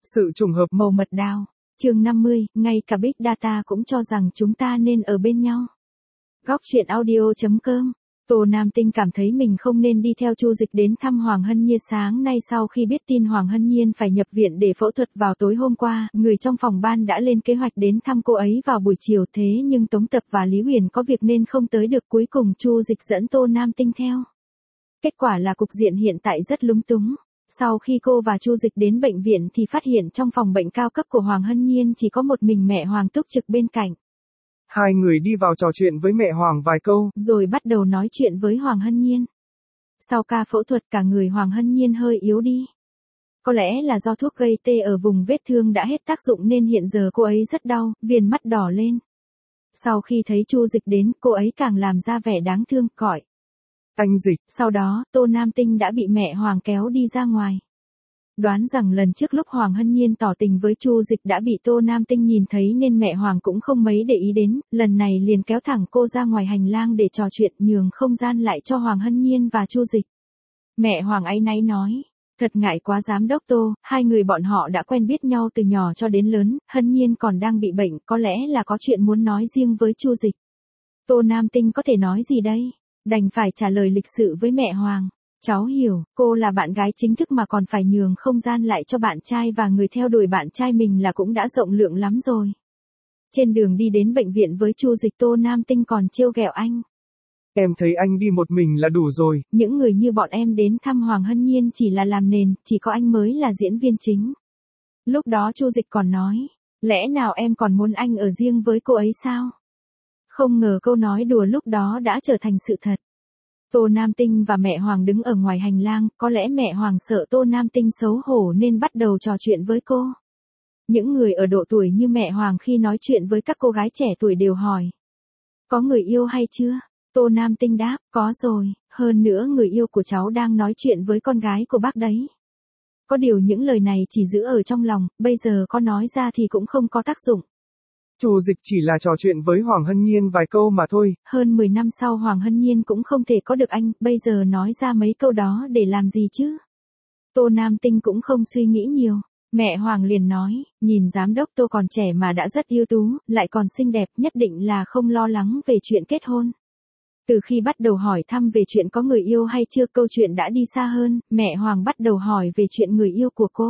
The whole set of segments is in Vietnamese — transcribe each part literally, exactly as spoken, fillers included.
Sự trùng hợp. Màu mật đào. Chương năm mươi, ngay cả Big Data cũng cho rằng chúng ta nên ở bên nhau. Góc truyện audio chấm com. Tô Nam Tinh cảm thấy mình không nên đi theo Chu Dịch đến thăm Hoàng Hân Nhiên. Sáng nay sau khi biết tin Hoàng Hân Nhiên phải nhập viện để phẫu thuật vào tối hôm qua, người trong phòng ban đã lên kế hoạch đến thăm cô ấy vào buổi chiều, thế nhưng Tống Tập và Lý Huyền có việc nên không tới được, cuối cùng Chu Dịch dẫn Tô Nam Tinh theo. Kết quả là cục diện hiện tại rất lúng túng. Sau khi cô và Chu Dịch đến bệnh viện thì phát hiện trong phòng bệnh cao cấp của Hoàng Hân Nhiên chỉ có một mình mẹ Hoàng túc trực bên cạnh. Hai người đi vào trò chuyện với mẹ Hoàng vài câu, rồi bắt đầu nói chuyện với Hoàng Hân Nhiên. Sau ca phẫu thuật cả người Hoàng Hân Nhiên hơi yếu đi. Có lẽ là do thuốc gây tê ở vùng vết thương đã hết tác dụng nên hiện giờ cô ấy rất đau, viền mắt đỏ lên. Sau khi thấy Chu Dịch đến, cô ấy càng làm ra vẻ đáng thương, gọi: "Anh Dịch." Sau đó, Tô Nam Tinh đã bị mẹ Hoàng kéo đi ra ngoài. Đoán rằng lần trước lúc Hoàng Hân Nhiên tỏ tình với Chu Dịch đã bị Tô Nam Tinh nhìn thấy nên mẹ Hoàng cũng không mấy để ý đến, lần này liền kéo thẳng cô ra ngoài hành lang để trò chuyện, nhường không gian lại cho Hoàng Hân Nhiên và Chu Dịch. Mẹ Hoàng áy náy nói: "Thật ngại quá giám đốc Tô, hai người bọn họ đã quen biết nhau từ nhỏ cho đến lớn, Hân Nhiên còn đang bị bệnh, có lẽ là có chuyện muốn nói riêng với Chu Dịch." Tô Nam Tinh có thể nói gì đây? Đành phải trả lời lịch sự với mẹ Hoàng: "Cháu hiểu, cô là bạn gái chính thức mà còn phải nhường không gian lại cho bạn trai và người theo đuổi bạn trai mình là cũng đã rộng lượng lắm rồi." Trên đường đi đến bệnh viện với Chu Dịch, Tô Nam Tinh còn trêu ghẹo anh: "Em thấy anh đi một mình là đủ rồi. Những người như bọn em đến thăm Hoàng Hân Nhiên chỉ là làm nền, chỉ có anh mới là diễn viên chính." Lúc đó Chu Dịch còn nói: "Lẽ nào em còn muốn anh ở riêng với cô ấy sao?" Không ngờ câu nói đùa lúc đó đã trở thành sự thật. Tô Nam Tinh và mẹ Hoàng đứng ở ngoài hành lang, có lẽ mẹ Hoàng sợ Tô Nam Tinh xấu hổ nên bắt đầu trò chuyện với cô. Những người ở độ tuổi như mẹ Hoàng khi nói chuyện với các cô gái trẻ tuổi đều hỏi: "Có người yêu hay chưa?" Tô Nam Tinh đáp: "Có rồi, hơn nữa người yêu của cháu đang nói chuyện với con gái của bác đấy." Có điều những lời này chỉ giữ ở trong lòng, bây giờ có nói ra thì cũng không có tác dụng. Chu Dịch chỉ là trò chuyện với Hoàng Hân Nhiên vài câu mà thôi. Hơn mười năm sau Hoàng Hân Nhiên cũng không thể có được anh, bây giờ nói ra mấy câu đó để làm gì chứ? Tô Nam Tinh cũng không suy nghĩ nhiều. Mẹ Hoàng liền nói: "Nhìn giám đốc Tô còn trẻ mà đã rất ưu tú, lại còn xinh đẹp, nhất định là không lo lắng về chuyện kết hôn." Từ khi bắt đầu hỏi thăm về chuyện có người yêu hay chưa, câu chuyện đã đi xa hơn, mẹ Hoàng bắt đầu hỏi về chuyện người yêu của cô.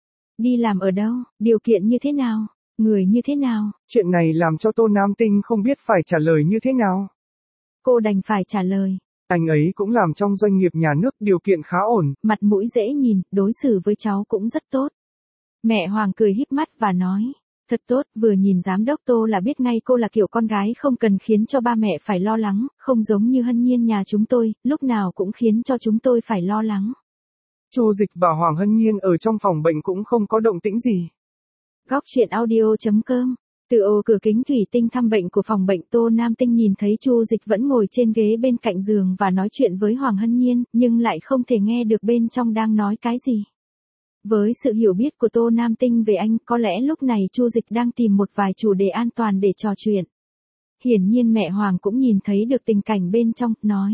Đi làm ở đâu, điều kiện như thế nào, người như thế nào. Chuyện này làm cho Tô Nam Tinh không biết phải trả lời như thế nào. Cô đành phải trả lời: "Anh ấy cũng làm trong doanh nghiệp nhà nước, điều kiện khá ổn. Mặt mũi dễ nhìn, đối xử với cháu cũng rất tốt." Mẹ Hoàng cười híp mắt và nói: "Thật tốt, vừa nhìn giám đốc Tô là biết ngay cô là kiểu con gái không cần khiến cho ba mẹ phải lo lắng, không giống như Hân Nhiên nhà chúng tôi, lúc nào cũng khiến cho chúng tôi phải lo lắng." Chu Dịch và Hoàng Hân Nhiên ở trong phòng bệnh cũng không có động tĩnh gì. Góc truyện audio chấm com. Từ ô cửa kính thủy tinh thăm bệnh của phòng bệnh, Tô Nam Tinh nhìn thấy Chu Dịch vẫn ngồi trên ghế bên cạnh giường và nói chuyện với Hoàng Hân Nhiên, nhưng lại không thể nghe được bên trong đang nói cái gì. Với sự hiểu biết của Tô Nam Tinh về anh, có lẽ lúc này Chu Dịch đang tìm một vài chủ đề an toàn để trò chuyện. Hiển nhiên mẹ Hoàng cũng nhìn thấy được tình cảnh bên trong, nói: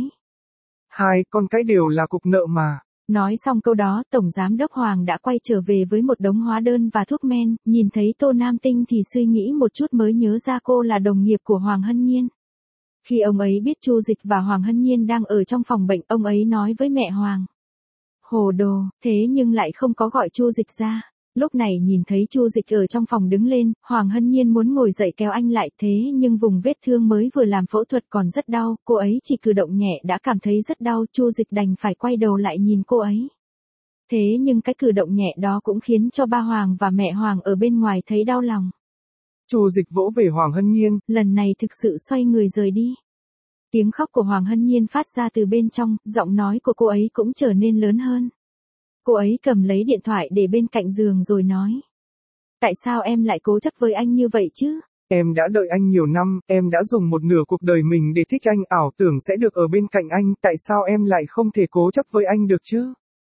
"Hai con cái đều là cục nợ mà." Nói xong câu đó, Tổng Giám đốc Hoàng đã quay trở về với một đống hóa đơn và thuốc men, nhìn thấy Tô Nam Tinh thì suy nghĩ một chút mới nhớ ra cô là đồng nghiệp của Hoàng Hân Nhiên. Khi ông ấy biết Chu Dịch và Hoàng Hân Nhiên đang ở trong phòng bệnh, ông ấy nói với mẹ Hoàng: "Hồ đồ, thế nhưng lại không có gọi Chu Dịch ra." Lúc này nhìn thấy Chu Dịch ở trong phòng đứng lên, Hoàng Hân Nhiên muốn ngồi dậy kéo anh lại, thế nhưng vùng vết thương mới vừa làm phẫu thuật còn rất đau, cô ấy chỉ cử động nhẹ đã cảm thấy rất đau, Chu Dịch đành phải quay đầu lại nhìn cô ấy. Thế nhưng cái cử động nhẹ đó cũng khiến cho ba Hoàng và mẹ Hoàng ở bên ngoài thấy đau lòng. Chu Dịch vỗ về Hoàng Hân Nhiên, lần này thực sự xoay người rời đi. Tiếng khóc của Hoàng Hân Nhiên phát ra từ bên trong, giọng nói của cô ấy cũng trở nên lớn hơn. Cô ấy cầm lấy điện thoại để bên cạnh giường rồi nói: "Tại sao em lại cố chấp với anh như vậy chứ? Em đã đợi anh nhiều năm, em đã dùng một nửa cuộc đời mình để thích anh, ảo tưởng sẽ được ở bên cạnh anh, tại sao em lại không thể cố chấp với anh được chứ?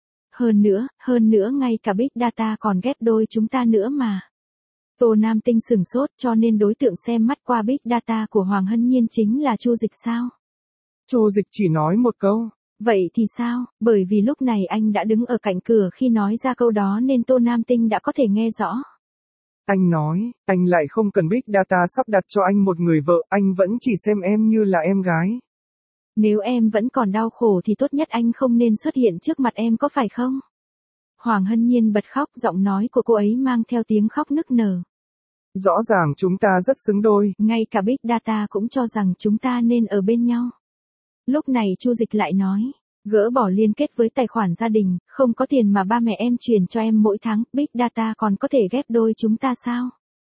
Hơn nữa, hơn nữa ngay cả Big Data còn ghép đôi chúng ta nữa mà." Tô Nam Tinh sừng sốt, cho nên đối tượng xem mắt qua Big Data của Hoàng Hân Nhiên chính là Chu Dịch sao? Chu Dịch chỉ nói một câu: Vậy thì sao, bởi vì lúc này anh đã đứng ở cạnh cửa khi nói ra câu đó nên Tô Nam Tinh đã có thể nghe rõ. Anh nói, anh lại không cần Big Data sắp đặt cho anh một người vợ, anh vẫn chỉ xem em như là em gái. Nếu em vẫn còn đau khổ thì tốt nhất anh không nên xuất hiện trước mặt em có phải không? Hoàng Hân Nhiên bật khóc, giọng nói của cô ấy mang theo tiếng khóc nức nở. Rõ ràng chúng ta rất xứng đôi. Ngay cả Big Data cũng cho rằng chúng ta nên ở bên nhau. Lúc này Chu Dịch lại nói, gỡ bỏ liên kết với tài khoản gia đình, không có tiền mà ba mẹ em chuyển cho em mỗi tháng, Big Data còn có thể ghép đôi chúng ta sao?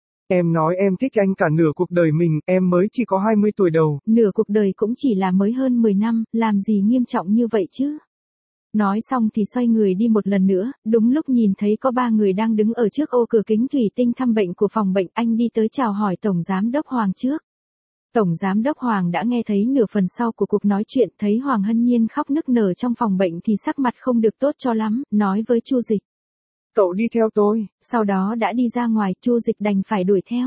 Em nói em thích anh cả nửa cuộc đời mình, em mới chỉ có hai mươi tuổi đầu. Nửa cuộc đời cũng chỉ là mới hơn mười năm, làm gì nghiêm trọng như vậy chứ? Nói xong thì xoay người đi một lần nữa, đúng lúc nhìn thấy có ba người đang đứng ở trước ô cửa kính thủy tinh thăm bệnh của phòng bệnh, anh đi tới chào hỏi Tổng Giám đốc Hoàng trước. Tổng Giám đốc Hoàng đã nghe thấy nửa phần sau của cuộc nói chuyện, thấy Hoàng Hân Nhiên khóc nức nở trong phòng bệnh thì sắc mặt không được tốt cho lắm, nói với Chu Dịch. Cậu đi theo tôi. Sau đó đã đi ra ngoài, Chu Dịch đành phải đuổi theo.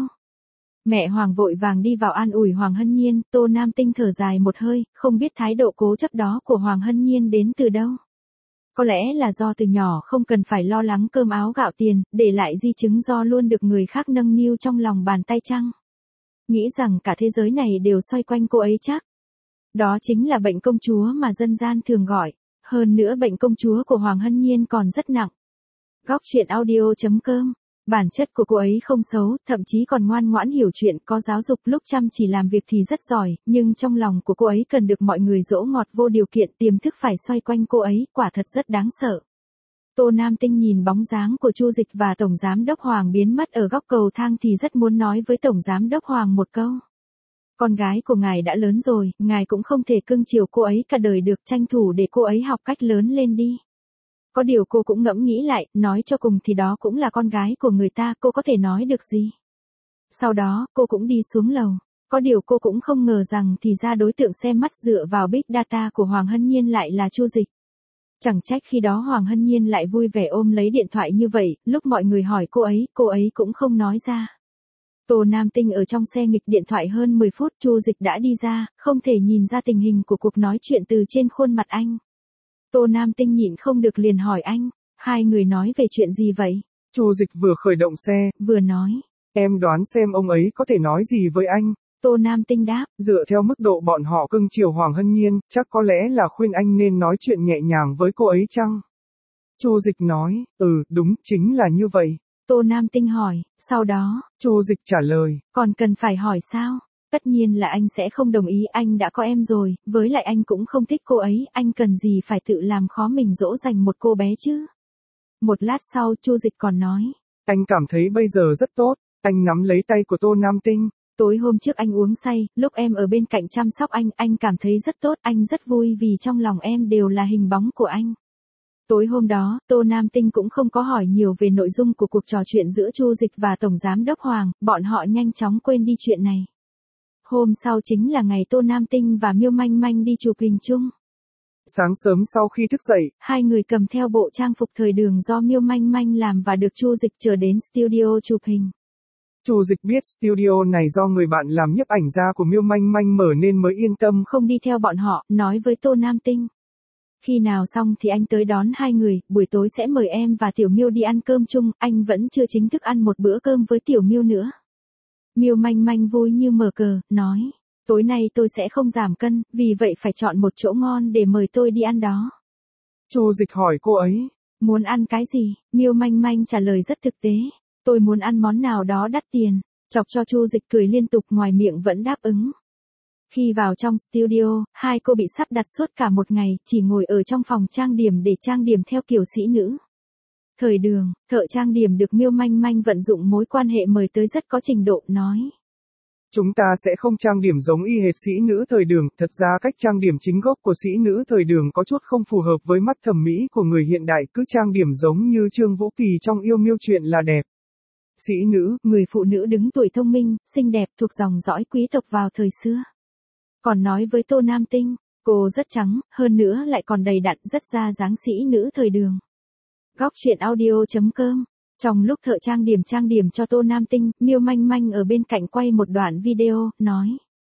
Mẹ Hoàng vội vàng đi vào an ủi Hoàng Hân Nhiên, Tô Nam Tinh thở dài một hơi, không biết thái độ cố chấp đó của Hoàng Hân Nhiên đến từ đâu. Có lẽ là do từ nhỏ không cần phải lo lắng cơm áo gạo tiền, để lại di chứng do luôn được người khác nâng niu trong lòng bàn tay chăng? Nghĩ rằng cả thế giới này đều xoay quanh cô ấy chắc. Đó chính là bệnh công chúa mà dân gian thường gọi. Hơn nữa bệnh công chúa của Hoàng Hân Nhiên còn rất nặng. Góc truyện audio chấm com. Bản chất của cô ấy không xấu, thậm chí còn ngoan ngoãn hiểu chuyện, có giáo dục, lúc chăm chỉ làm việc thì rất giỏi, nhưng trong lòng của cô ấy cần được mọi người dỗ ngọt vô điều kiện, tiềm thức phải xoay quanh cô ấy, quả thật rất đáng sợ. Tô Nam Tinh nhìn bóng dáng của Chu Dịch và Tổng Giám đốc Hoàng biến mất ở góc cầu thang thì rất muốn nói với Tổng Giám đốc Hoàng một câu. Con gái của ngài đã lớn rồi, ngài cũng không thể cưng chiều cô ấy cả đời được, tranh thủ để cô ấy học cách lớn lên đi. Có điều cô cũng ngẫm nghĩ lại, nói cho cùng thì đó cũng là con gái của người ta, cô có thể nói được gì. Sau đó, cô cũng đi xuống lầu. Có điều cô cũng không ngờ rằng thì ra đối tượng xem mắt dựa vào Big Data của Hoàng Hân Nhiên lại là Chu Dịch. Chẳng trách khi đó Hoàng Hân Nhiên lại vui vẻ ôm lấy điện thoại như vậy, lúc mọi người hỏi cô ấy, cô ấy cũng không nói ra. Tô Nam Tinh ở trong xe nghịch điện thoại hơn mười phút, Chu Dịch đã đi ra, không thể nhìn ra tình hình của cuộc nói chuyện từ trên khuôn mặt anh. Tô Nam Tinh nhịn không được liền hỏi anh, hai người nói về chuyện gì vậy? Chu Dịch vừa khởi động xe, vừa nói, em đoán xem ông ấy có thể nói gì với anh. Tô Nam Tinh đáp, dựa theo mức độ bọn họ cưng chiều Hoàng Hân Nhiên, chắc có lẽ là khuyên anh nên nói chuyện nhẹ nhàng với cô ấy chăng? Chu Dịch nói, ừ, đúng, chính là như vậy. Tô Nam Tinh hỏi, sau đó, Chu Dịch trả lời, còn cần phải hỏi sao? Tất nhiên là anh sẽ không đồng ý, anh đã có em rồi, với lại anh cũng không thích cô ấy, anh cần gì phải tự làm khó mình dỗ dành một cô bé chứ? Một lát sau Chu Dịch còn nói, anh cảm thấy bây giờ rất tốt, anh nắm lấy tay của Tô Nam Tinh. Tối hôm trước anh uống say, lúc em ở bên cạnh chăm sóc anh, anh cảm thấy rất tốt, anh rất vui vì trong lòng em đều là hình bóng của anh. Tối hôm đó, Tô Nam Tinh cũng không có hỏi nhiều về nội dung của cuộc trò chuyện giữa Chu Dịch và Tổng Giám đốc Hoàng, bọn họ nhanh chóng quên đi chuyện này. Hôm sau chính là ngày Tô Nam Tinh và Miêu Manh Manh đi chụp hình chung. Sáng sớm sau khi thức dậy, hai người cầm theo bộ trang phục thời đường do Miêu Manh Manh làm và được Chu Dịch chờ đến studio chụp hình. Chu Dịch biết studio này do người bạn làm nhiếp ảnh gia của Miêu Manh Manh mở nên mới yên tâm không đi theo bọn họ, nói với Tô Nam Tinh. Khi nào xong thì anh tới đón hai người, buổi tối sẽ mời em và Tiểu Miêu đi ăn cơm chung, anh vẫn chưa chính thức ăn một bữa cơm với Tiểu Miêu nữa. Miêu Manh Manh vui như mở cờ, nói, tối nay tôi sẽ không giảm cân, vì vậy phải chọn một chỗ ngon để mời tôi đi ăn đó. Chu Dịch hỏi cô ấy, muốn ăn cái gì? Miêu Manh Manh trả lời rất thực tế, tôi muốn ăn món nào đó đắt tiền, chọc cho Chu Dịch cười liên tục, ngoài miệng vẫn đáp ứng. Khi vào trong studio, hai cô bị sắp đặt suốt cả một ngày, chỉ ngồi ở trong phòng trang điểm để trang điểm theo kiểu sĩ nữ. Thời đường, thợ trang điểm được Miêu Manh Manh vận dụng mối quan hệ mời tới rất có trình độ, nói. Chúng ta sẽ không trang điểm giống y hệt sĩ nữ thời đường, thật ra cách trang điểm chính gốc của sĩ nữ thời đường có chút không phù hợp với mắt thẩm mỹ của người hiện đại, cứ trang điểm giống như Trương Vũ Kỳ trong Yêu Miêu Truyện là đẹp. Sĩ nữ, người phụ nữ đứng tuổi thông minh, xinh đẹp thuộc dòng dõi quý tộc vào thời xưa. Còn nói với Tô Nam Tinh, cô rất trắng, hơn nữa lại còn đầy đặn, rất ra dáng sĩ nữ thời đường. Góc truyện audio chấm com. Trong lúc thợ trang điểm trang điểm cho Tô Nam Tinh, Miêu Manh Manh ở bên cạnh quay một đoạn video, nói.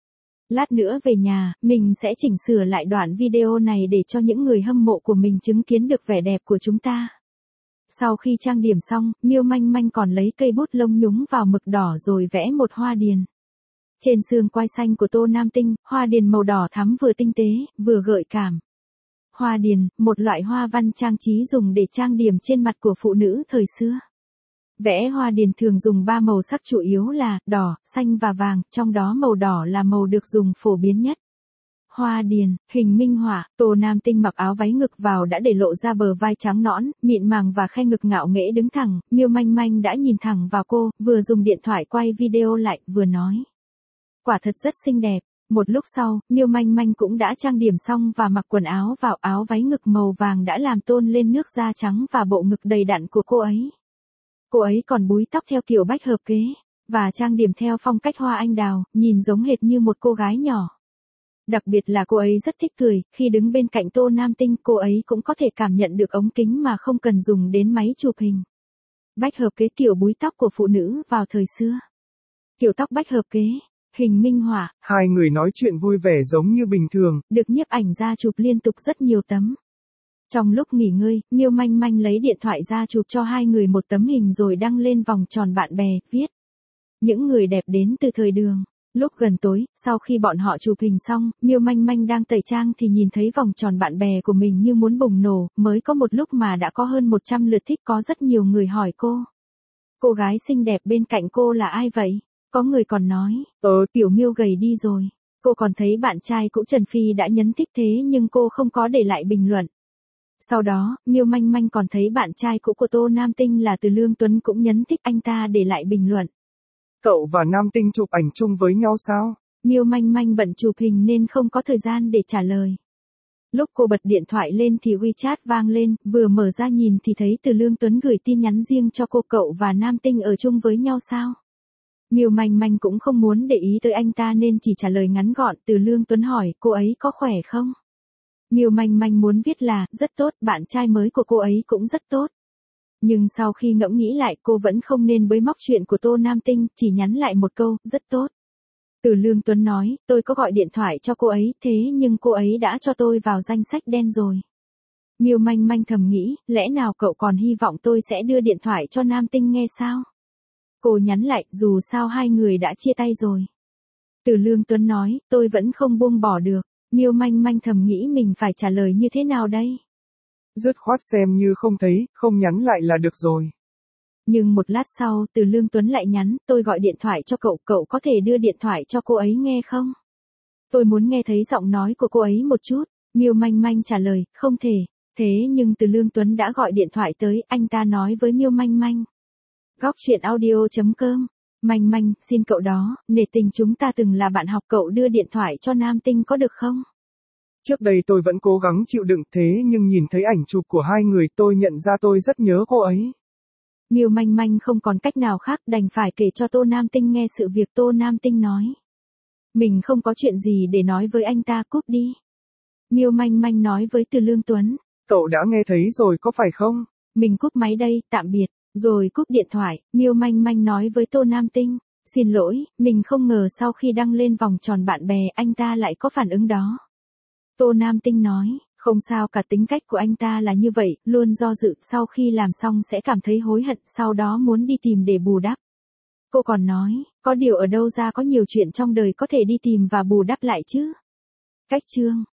Lát nữa về nhà, mình sẽ chỉnh sửa lại đoạn video này để cho những người hâm mộ của mình chứng kiến được vẻ đẹp của chúng ta. Sau khi trang điểm xong, Miêu Manh Manh còn lấy cây bút lông nhúng vào mực đỏ rồi vẽ một hoa điền. Trên xương quai xanh của Tô Nam Tinh, hoa điền màu đỏ thắm vừa tinh tế, vừa gợi cảm. Hoa điền, một loại hoa văn trang trí dùng để trang điểm trên mặt của phụ nữ thời xưa. Vẽ hoa điền thường dùng ba màu sắc chủ yếu là đỏ, xanh và vàng, trong đó màu đỏ là màu được dùng phổ biến nhất. Hoa điền, hình minh họa, Tô Nam Tinh mặc áo váy ngực vào đã để lộ ra bờ vai trắng nõn, mịn màng và khe ngực ngạo nghễ đứng thẳng, Miêu Manh Manh đã nhìn thẳng vào cô, vừa dùng điện thoại quay video lại, vừa nói. Quả thật rất xinh đẹp. Một lúc sau, Miêu Manh Manh cũng đã trang điểm xong và mặc quần áo vào, áo váy ngực màu vàng đã làm tôn lên nước da trắng và bộ ngực đầy đặn của cô ấy. Cô ấy còn búi tóc theo kiểu bách hợp kế, và trang điểm theo phong cách hoa anh đào, nhìn giống hệt như một cô gái nhỏ. Đặc biệt là cô ấy rất thích cười, khi đứng bên cạnh Tô Nam Tinh cô ấy cũng có thể cảm nhận được ống kính mà không cần dùng đến máy chụp hình. Bách hợp kế kiểu búi tóc của phụ nữ vào thời xưa. Kiểu tóc bách hợp kế, hình minh họa. Hai người nói chuyện vui vẻ giống như bình thường. Được nhiếp ảnh ra chụp liên tục rất nhiều tấm. Trong lúc nghỉ ngơi, Miêu Manh Manh lấy điện thoại ra chụp cho hai người một tấm hình rồi đăng lên vòng tròn bạn bè, viết. Những người đẹp đến từ thời Đường. Lúc gần tối, sau khi bọn họ chụp hình xong, Miêu Manh Manh đang tẩy trang thì nhìn thấy vòng tròn bạn bè của mình như muốn bùng nổ, mới có một lúc mà đã có hơn một trăm lượt thích, có rất nhiều người hỏi cô. Cô gái xinh đẹp bên cạnh cô là ai vậy? Có người còn nói, ờ, Tiểu Miêu gầy đi rồi. Cô còn thấy bạn trai cũ Trần Phi đã nhấn thích thế nhưng cô không có để lại bình luận. Sau đó, Miêu Manh Manh còn thấy bạn trai cũ của Tô Nam Tinh là Từ Lương Tuấn cũng nhấn thích, anh ta để lại bình luận. Cậu và Nam Tinh chụp ảnh chung với nhau sao? Miêu Manh Manh bận chụp hình nên không có thời gian để trả lời. Lúc cô bật điện thoại lên thì WeChat vang lên, vừa mở ra nhìn thì thấy Từ Lương Tuấn gửi tin nhắn riêng cho cô, cậu và Nam Tinh ở chung với nhau sao? Miêu Manh Manh cũng không muốn để ý tới anh ta nên chỉ trả lời ngắn gọn. Từ Lương Tuấn hỏi, cô ấy có khỏe không? Miêu Manh Manh muốn viết là, rất tốt, bạn trai mới của cô ấy cũng rất tốt. Nhưng sau khi ngẫm nghĩ lại cô vẫn không nên bới móc chuyện của Tô Nam Tinh, chỉ nhắn lại một câu, rất tốt. Từ Lương Tuấn nói, tôi có gọi điện thoại cho cô ấy, thế nhưng cô ấy đã cho tôi vào danh sách đen rồi. Miêu Manh Manh thầm nghĩ, lẽ nào cậu còn hy vọng tôi sẽ đưa điện thoại cho Nam Tinh nghe sao? Cô nhắn lại, dù sao hai người đã chia tay rồi. Từ Lương Tuấn nói, tôi vẫn không buông bỏ được. Miêu Manh Manh thầm nghĩ mình phải trả lời như thế nào đây? Dứt khoát xem như không thấy, không nhắn lại là được rồi. Nhưng một lát sau, Từ Lương Tuấn lại nhắn, tôi gọi điện thoại cho cậu, cậu có thể đưa điện thoại cho cô ấy nghe không? Tôi muốn nghe thấy giọng nói của cô ấy một chút. Miêu Manh Manh trả lời, không thể. Thế nhưng Từ Lương Tuấn đã gọi điện thoại tới, anh ta nói với Miêu Manh Manh. Góc truyện audio chấm com. Manh Manh, xin cậu đó, nể tình chúng ta từng là bạn học, cậu đưa điện thoại cho Nam Tinh có được không? Trước đây tôi vẫn cố gắng chịu đựng, thế nhưng nhìn thấy ảnh chụp của hai người tôi nhận ra tôi rất nhớ cô ấy. Miêu Manh Manh không còn cách nào khác, đành phải kể cho Tô Nam Tinh nghe sự việc. Tô Nam Tinh nói. Mình không có chuyện gì để nói với anh ta, cúp đi. Miêu Manh Manh nói với Từ Lương Tuấn. Cậu đã nghe thấy rồi có phải không? Mình cúp máy đây, tạm biệt. Rồi cúp điện thoại, Miêu Manh Manh nói với Tô Nam Tinh. Xin lỗi, mình không ngờ sau khi đăng lên vòng tròn bạn bè anh ta lại có phản ứng đó. Tô Nam Tinh nói, không sao cả, tính cách của anh ta là như vậy, luôn do dự, sau khi làm xong sẽ cảm thấy hối hận, sau đó muốn đi tìm để bù đắp. Cô còn nói, có điều ở đâu ra có nhiều chuyện trong đời có thể đi tìm và bù đắp lại chứ. Cách chương